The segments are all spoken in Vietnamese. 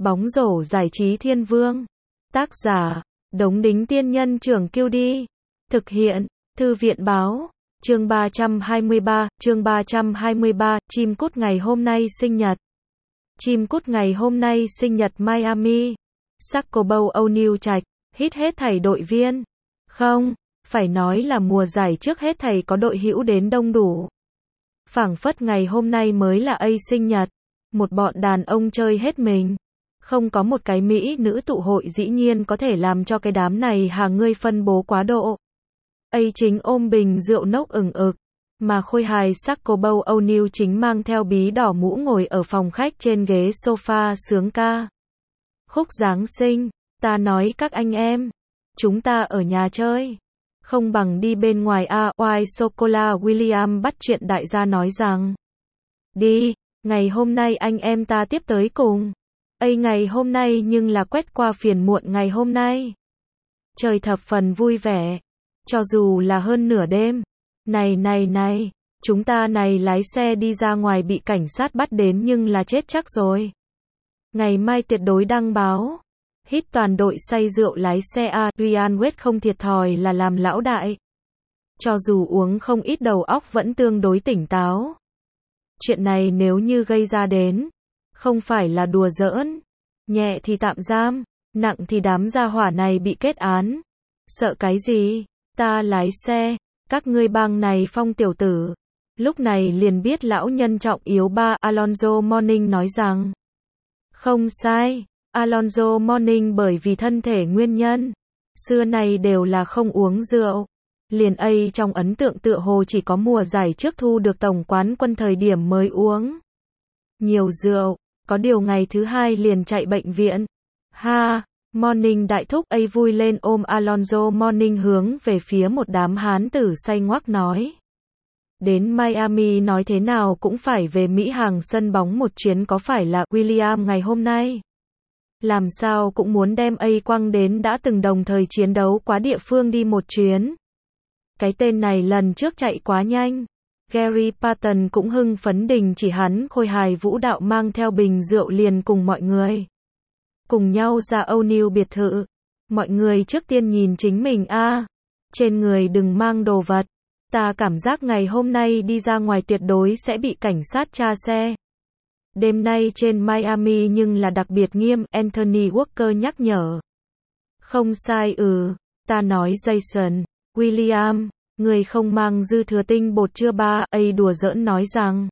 Bóng rổ giải trí thiên vương. Tác giả, Đống Đính Tiên Nhân Trưởng Kiêu Đi. Thực hiện, Thư viện Báo. Chương 323, chim cút ngày hôm nay sinh nhật. Chim cút ngày hôm nay sinh nhật Miami. Sacramento O'Neal Trạch, hít hết thảy đội viên. Không, phải nói là mùa giải trước hết thảy có đội hữu đến đông đủ. Phảng phất ngày hôm nay mới là sinh nhật. Một bọn đàn ông chơi hết mình. Không có một cái mỹ nữ tụ hội dĩ nhiên có thể làm cho cái đám này hàng ngươi phân bố quá độ. Chính ôm bình rượu nốc ửng ực, mà khôi hài Sacramento O'Neal chính mang theo bí đỏ mũ ngồi ở phòng khách trên ghế sofa sướng ca. Khúc Giáng sinh, ta nói các anh em, chúng ta ở nhà chơi, không bằng đi bên ngoài White Soccola. William bắt chuyện đại gia nói rằng, đi, ngày hôm nay anh em ta tiếp tới cùng. Ngày hôm nay nhưng là quét qua phiền muộn ngày hôm nay. Trời thập phần vui vẻ. Cho dù là hơn nửa đêm. Này, chúng ta này lái xe đi ra ngoài bị cảnh sát bắt đến nhưng là chết chắc rồi. Ngày mai tuyệt đối đăng báo. Hít toàn đội say rượu lái xe Ryan Wade không thiệt thòi là làm lão đại. Cho dù uống không ít đầu óc vẫn tương đối tỉnh táo. Chuyện này nếu như gây ra đến, không phải là đùa giỡn, nhẹ thì tạm giam, nặng thì đám gia hỏa này bị kết án. Sợ cái gì? Ta lái xe, các ngươi bang này phong tiểu tử. Lúc này liền biết lão nhân trọng yếu ba. Alonzo Mourning nói rằng, không sai, Alonzo Mourning bởi vì thân thể nguyên nhân, xưa nay đều là không uống rượu. Liền trong ấn tượng tựa hồ chỉ có mùa giải trước thu được tổng quán quân thời điểm mới uống nhiều rượu, có điều ngày thứ hai liền chạy bệnh viện. Mourning đại thúc vui lên ôm Alonzo Mourning hướng về phía một đám hán tử say ngoác nói. Đến Miami nói thế nào cũng phải về Mỹ hàng sân bóng một chuyến có phải là William ngày hôm nay. Làm sao cũng muốn đem quăng đến đã từng đồng thời chiến đấu quá địa phương đi một chuyến. Cái tên này lần trước chạy quá nhanh. Gary Payton cũng hưng phấn đình chỉ hắn khôi hài vũ đạo mang theo bình rượu liền cùng mọi người. Cùng nhau ra O'Neal biệt thự. Mọi người trước tiên nhìn chính mình trên người đừng mang đồ vật. Ta cảm giác ngày hôm nay đi ra ngoài tuyệt đối sẽ bị cảnh sát tra xe. Đêm nay trên Miami nhưng là đặc biệt nghiêm, Anthony Walker nhắc nhở. Không sai ta nói Jason. William, người không mang dư thừa tinh bột chưa ba? Đùa giỡn nói rằng.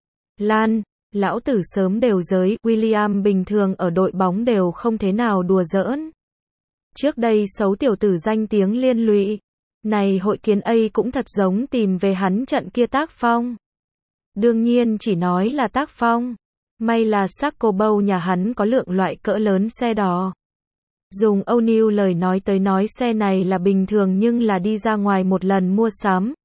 Lan, lão tử sớm đều giới. William bình thường ở đội bóng đều không thế nào đùa giỡn. Trước đây xấu tiểu tử danh tiếng liên lụy. Này hội kiến cũng thật giống tìm về hắn trận kia tác phong. Đương nhiên chỉ nói là tác phong. May là Sacramento nhà hắn có lượng loại cỡ lớn xe đỏ. Dùng O'Neal lời nói tới nói xe này là bình thường nhưng là đi ra ngoài một lần mua sắm.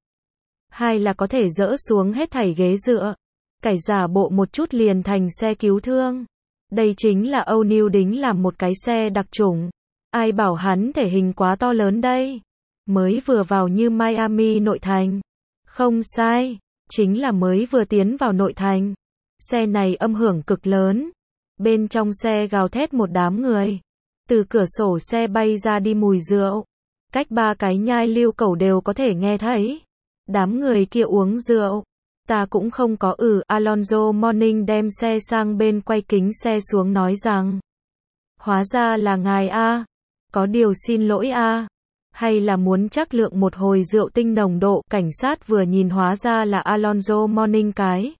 Hai là có thể dỡ xuống hết thảy ghế dựa. Cải giả bộ một chút liền thành xe cứu thương. Đây chính là O'Neal đính làm một cái xe đặc chủng. Ai bảo hắn thể hình quá to lớn đây. Mới vừa vào như Miami nội thành. Không sai, chính là mới vừa tiến vào nội thành. Xe này âm hưởng cực lớn. Bên trong xe gào thét một đám người. Từ cửa sổ xe bay ra đi mùi rượu. Cách 3 cái nhai lưu cẩu đều có thể nghe thấy. Đám người kia uống rượu. Ta cũng không có Alonzo Mourning đem xe sang bên quay kính xe xuống nói rằng. Hóa ra là ngài Có điều xin lỗi Hay là muốn chắc lượng một hồi rượu tinh nồng độ. Cảnh sát vừa nhìn hóa ra là Alonzo Mourning cái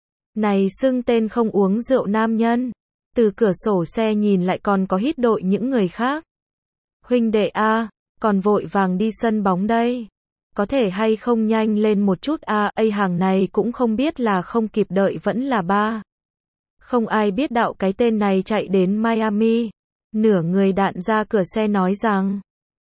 này xưng tên không uống rượu nam nhân. Từ cửa sổ xe nhìn lại còn có hít đội những người khác. Huynh đệ còn vội vàng đi sân bóng đây. Có thể hay không nhanh lên một chút hàng này cũng không biết là không kịp đợi vẫn là ba. Không ai biết đạo cái tên này chạy đến Miami. Nửa người đạn ra cửa xe nói rằng.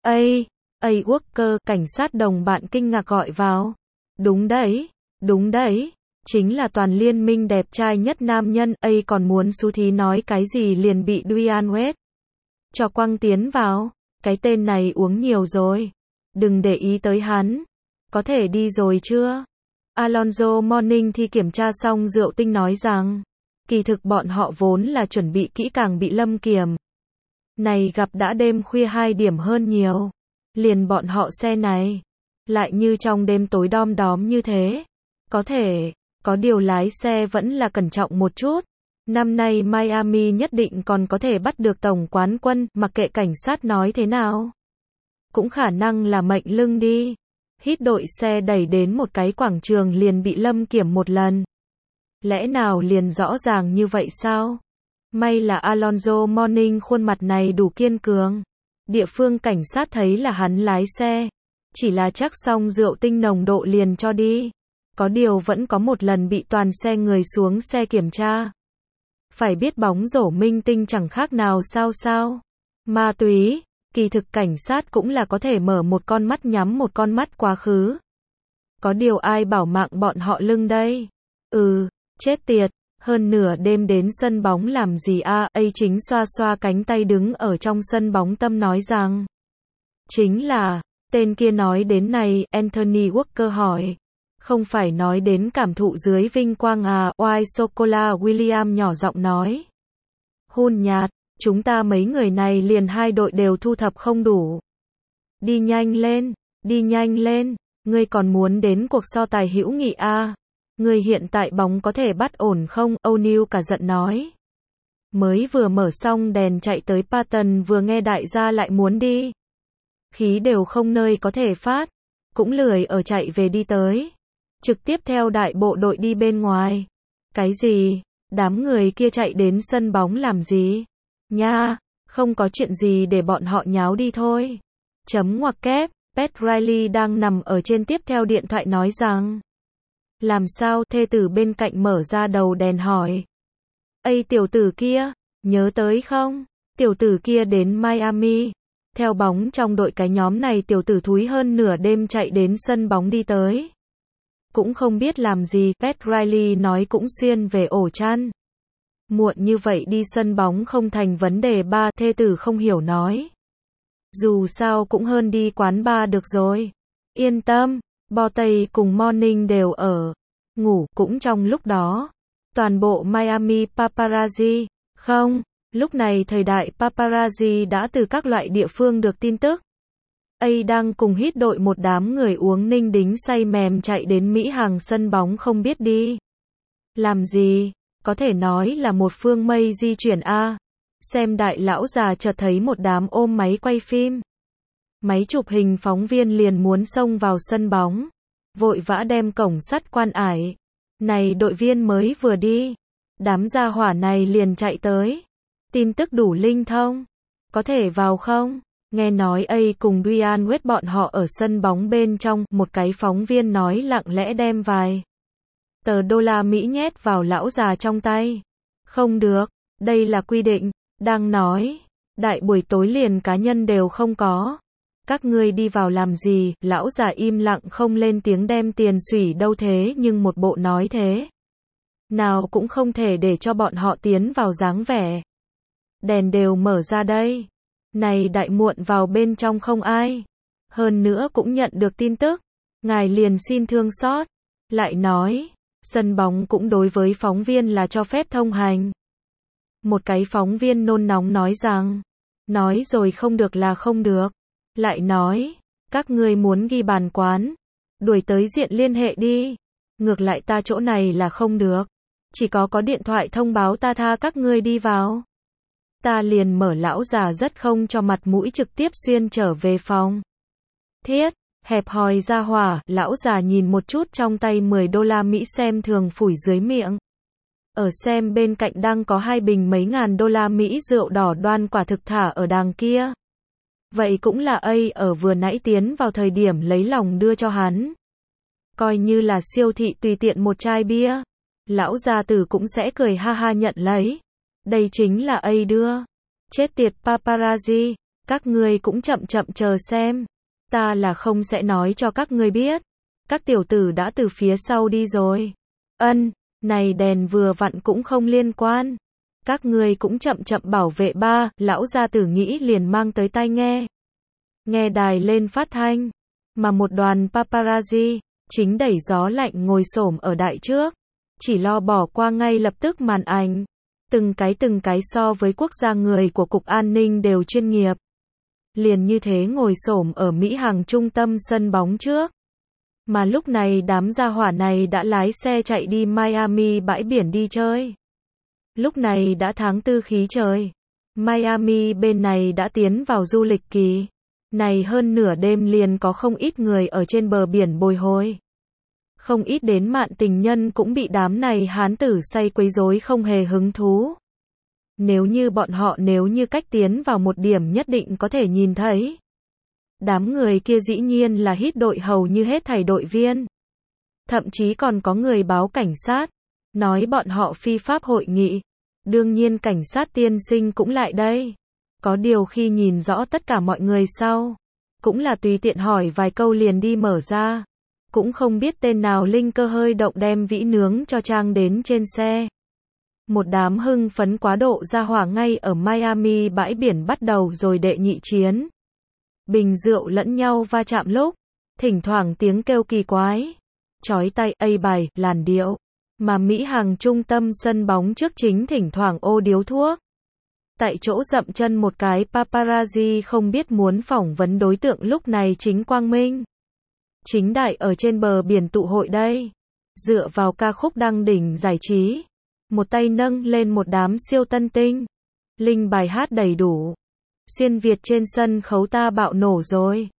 Walker, cảnh sát đồng bạn kinh ngạc gọi vào. Đúng đấy. Chính là toàn liên minh đẹp trai nhất nam nhân. Còn muốn xú thí nói cái gì liền bị Ryan Wade cho quăng tiến vào. Cái tên này uống nhiều rồi. Đừng để ý tới hắn. Có thể đi rồi chưa? Alonzo Mourning thì kiểm tra xong rượu tinh nói rằng. Kỳ thực bọn họ vốn là chuẩn bị kỹ càng bị Lâm Kiểm. Này gặp đã đêm khuya 2 điểm hơn nhiều. Liền bọn họ xe này. Lại như trong đêm tối đom đóm như thế. Có thể, có điều lái xe vẫn là cẩn trọng một chút. Năm nay Miami nhất định còn có thể bắt được tổng quán quân, mặc kệ cảnh sát nói thế nào. Cũng khả năng là mệnh lưng đi. Hít đội xe đẩy đến một cái quảng trường liền bị Lâm Kiểm một lần. Lẽ nào liền rõ ràng như vậy sao? May là Alonzo Mourning khuôn mặt này đủ kiên cường. Địa phương cảnh sát thấy là hắn lái xe. Chỉ là chắc xong rượu tinh nồng độ liền cho đi. Có điều vẫn có một lần bị toàn xe người xuống xe kiểm tra. Phải biết bóng rổ minh tinh chẳng khác nào sao. Ma túy, kỳ thực cảnh sát cũng là có thể mở một con mắt nhắm một con mắt quá khứ. Có điều ai bảo mạng bọn họ lưng đây? Chết tiệt, hơn nửa đêm đến sân bóng làm gì a? Ấy chính xoa xoa cánh tay đứng ở trong sân bóng tâm nói rằng. Chính là, tên kia nói đến này, Anthony Walker hỏi. Không phải nói đến cảm thụ dưới vinh quang à? White Sockola William nhỏ giọng nói. Hun nhạt, chúng ta mấy người này liền 2 đội đều thu thập không đủ. Đi nhanh lên, ngươi còn muốn đến cuộc so tài hữu nghị à? Ngươi hiện tại bóng có thể bắt ổn không? O'Neal cả giận nói. Mới vừa mở xong đèn chạy tới Patton vừa nghe đại gia lại muốn đi. Khí đều không nơi có thể phát, cũng lười ở chạy về đi tới. Trực tiếp theo đại bộ đội đi bên ngoài. Cái gì? Đám người kia chạy đến sân bóng làm gì? Nha, không có chuyện gì để bọn họ nháo đi thôi. Chấm ngoặc kép, Pat Riley đang nằm ở trên tiếp theo điện thoại nói rằng. Làm sao? Thê tử bên cạnh mở ra đầu đèn hỏi. Ây tiểu tử kia, nhớ tới không? Tiểu tử kia đến Miami. Theo bóng trong đội cái nhóm này tiểu tử thúi hơn nửa đêm chạy đến sân bóng đi tới. Cũng không biết làm gì, Pat Riley nói cũng xuyên về ổ chăn. Muộn như vậy đi sân bóng không thành vấn đề ba, thê tử không hiểu nói. Dù sao cũng hơn đi quán bar được rồi. Yên tâm, Bo Tây cùng Morning đều ở. Ngủ cũng trong lúc đó. Toàn bộ Miami paparazzi. Không, lúc này thời đại paparazzi đã từ các loại địa phương được tin tức. A đang cùng hít đội một đám người uống ninh đính say mềm chạy đến Mỹ hàng sân bóng không biết đi. Làm gì? Có thể nói là một phương mây di chuyển a. Xem đại lão già chợt thấy một đám ôm máy quay phim. Máy chụp hình phóng viên liền muốn xông vào sân bóng. Vội vã đem cổng sắt quan ải. Này đội viên mới vừa đi. Đám gia hỏa này liền chạy tới. Tin tức đủ linh thông. Có thể vào không? Nghe nói A cùng Dwayne Wade bọn họ ở sân bóng bên trong, một cái phóng viên nói lặng lẽ đem vài tờ đô la Mỹ nhét vào lão già trong tay. Không được, đây là quy định, đang nói, đại buổi tối liền cá nhân đều không có. Các ngươi đi vào làm gì? Lão già im lặng không lên tiếng đem tiền xủy đâu thế nhưng một bộ nói thế. Nào cũng không thể để cho bọn họ tiến vào dáng vẻ. Đèn đều mở ra đây. Này đại muộn vào bên trong không ai. Hơn nữa cũng nhận được tin tức. Ngài liền xin thương xót. Lại nói, sân bóng cũng đối với phóng viên là cho phép thông hành. Một cái phóng viên nôn nóng nói rằng, nói rồi không được là không được. Lại nói, các ngươi muốn ghi bàn quán, đuổi tới diện liên hệ đi. Ngược lại ta chỗ này là không được. Chỉ có điện thoại thông báo ta tha các ngươi đi vào. Ta liền mở lão già rất không cho mặt mũi trực tiếp xuyên trở về phòng. Thiết, hẹp hòi ra hỏa, lão già nhìn một chút trong tay 10 đô la Mỹ xem thường phủi dưới miệng. Ở xem bên cạnh đang có 2 bình mấy ngàn đô la Mỹ rượu đỏ đoan quả thực thả ở đàng kia. Vậy cũng là A ở vừa nãy tiến vào thời điểm lấy lòng đưa cho hắn. Coi như là siêu thị tùy tiện một chai bia. Lão gia tử cũng sẽ cười ha ha nhận lấy. Đây chính là A đưa. Chết tiệt paparazzi, các ngươi cũng chậm chậm chờ xem. Ta là không sẽ nói cho các ngươi biết. Các tiểu tử đã từ phía sau đi rồi. Này đèn vừa vặn cũng không liên quan. Các ngươi cũng chậm chậm bảo vệ ba, lão gia tử nghĩ liền mang tới tai nghe. Nghe đài lên phát thanh. Mà một đoàn paparazzi, chính đẩy gió lạnh ngồi xổm ở đại trước. chỉ lo bỏ qua ngay lập tức màn ảnh. Từng cái so với quốc gia người của Cục An ninh đều chuyên nghiệp. Liền như thế ngồi xổm ở Mỹ Hằng trung tâm sân bóng trước. Mà lúc này đám gia hỏa này đã lái xe chạy đi Miami bãi biển đi chơi. Lúc này đã tháng 4 khí trời. Miami bên này đã tiến vào du lịch kỳ. Này hơn nửa đêm liền có không ít người ở trên bờ biển bồi hồi. Không ít đến mạn tình nhân cũng bị đám này hán tử say quấy rối không hề hứng thú. Nếu như cách tiến vào một điểm nhất định có thể nhìn thấy. Đám người kia dĩ nhiên là hít đội hầu như hết thảy đội viên. Thậm chí còn có người báo cảnh sát, nói bọn họ phi pháp hội nghị. Đương nhiên cảnh sát tiên sinh cũng lại đây. Có điều khi nhìn rõ tất cả mọi người sau, cũng là tùy tiện hỏi vài câu liền đi mở ra. Cũng không biết tên nào linh cơ hơi động đem vĩ nướng cho trang đến trên xe. Một đám hưng phấn quá độ ra hỏa ngay ở Miami bãi biển bắt đầu rồi đệ nhị chiến. Bình rượu lẫn nhau va chạm lúc, thỉnh thoảng tiếng kêu kỳ quái, chói tai, bài, làn điệu. Mà Mỹ Hằng trung tâm sân bóng trước chính thỉnh thoảng ô điếu thuốc. Tại chỗ dậm chân một cái paparazzi không biết muốn phỏng vấn đối tượng lúc này chính quang minh. Chính đại ở trên bờ biển tụ hội đây. Dựa vào ca khúc đăng đỉnh giải trí. Một tay nâng lên một đám siêu tân tinh. Linh bài hát đầy đủ. Xuyên Việt trên sân khấu ta bạo nổ rồi.